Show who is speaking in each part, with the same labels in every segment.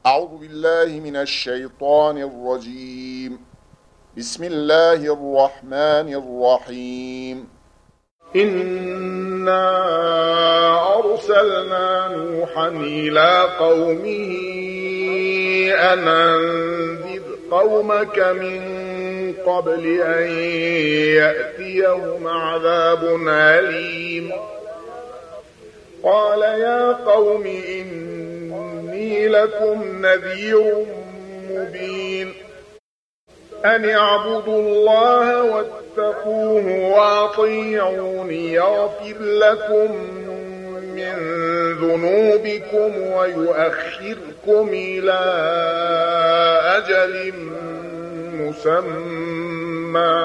Speaker 1: أعوذ بالله من الشيطان الرجيم. بسم الله الرحمن الرحيم.
Speaker 2: إنا أرسلنا نوحا إلى قومه أن أنذر قومك من قبل أن يأتيهم عذاب أليم. قال يا قوم إني لكم نذير مبين أن اعبدوا الله واتقوه وأطيعون يغفر لكم من ذنوبكم ويؤخركم إلى أجل مسمى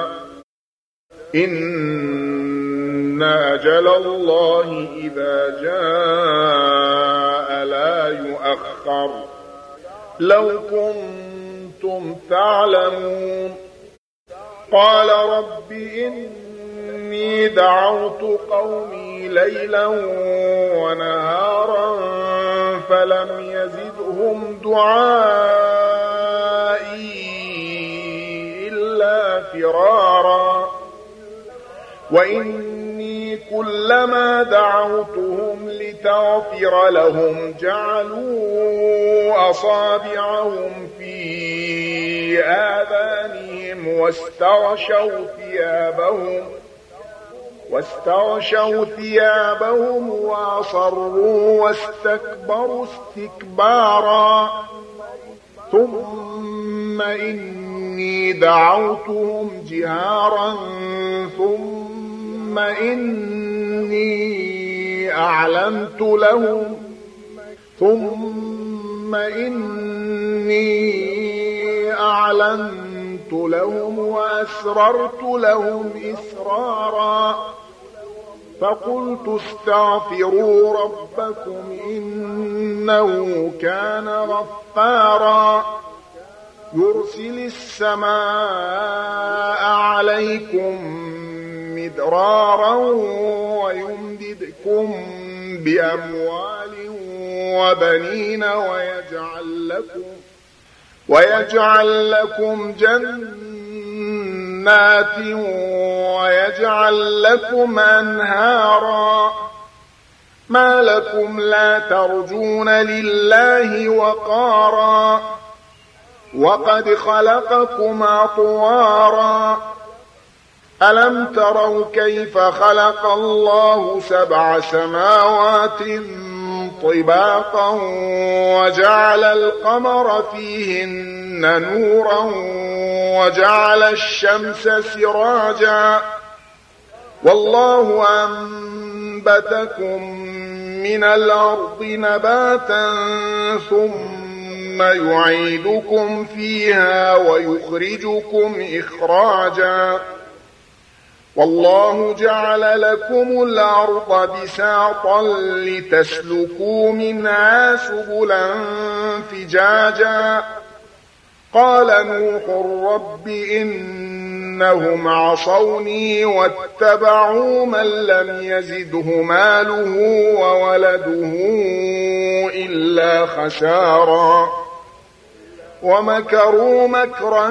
Speaker 2: إن أجل الله إذا جاء لا يؤخر لو كنتم تعلمون. قال رب إني دعوت قومي ليلا ونهارا فلم يزدهم دعائي إلا فرارا وإني كلما دعوتهم لتغفر لهم جعلوا أصابعهم في آذانهم واستغشوا ثيابهم وأصروا واستكبروا استكبارا ثم إني دعوتهم جهارا ثم إني أعلنت لهم وأسررت لهم إسرارا فقلت استغفروا ربكم إنه كان غفارا يرسل السماء عليكم مدرارا ويمددكم بأموال وبنين ويجعل لكم جنات ويجعل لكم أنهارا ما لكم لا ترجون لله وقارا وقد خلقكم أطوارا ألم تروا كيف خلق الله 7 سماوات طباقا وجعل القمر فيهن نورا وجعل الشمس سراجا والله أنبتكم من الأرض نباتا ثم يعيدكم فيها ويخرجكم إخراجا والله جعل لكم الأرض بساطا لتسلكوا منها سبلا فجاجا قال نوح رب إنهم عصوني واتبعوا من لم يزده ماله وولده إلا خسارا ومكروا مكرا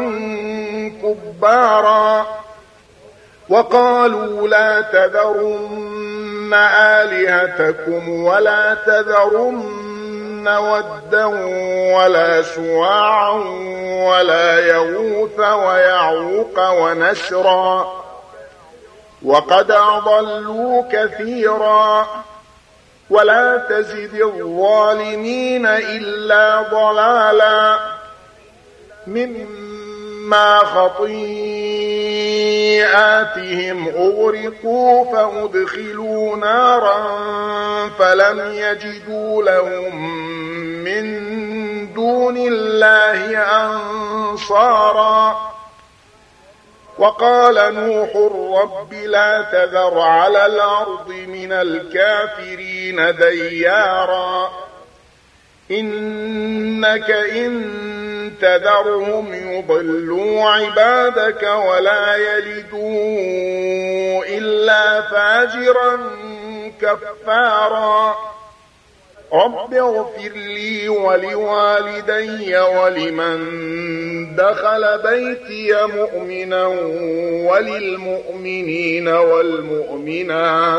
Speaker 2: كبارا وقالوا لا تذرن آلهتكم ولا تذرن ودا ولا سواعا ولا يغوث ويعوق ونسرا وقد أضلوا كثيرا ولا تزد الظالمين إلا ضلالا مما خطيئاتهم أغرقوا فأدخلوا نارا فلم يجدوا لهم من دون الله أنصارا وقال نوح رب لا تذر على الأرض من الكافرين ديارا إنك إن تذرهم يضلوا عبادك ولا يلدوا إلا فاجرا كفارا رب اغفر لي ولوالدي ولمن دخل بيتي مؤمنا وللمؤمنين والمؤمنات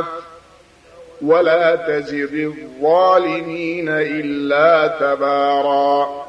Speaker 2: ولا تزد الظالمين إلا تبارا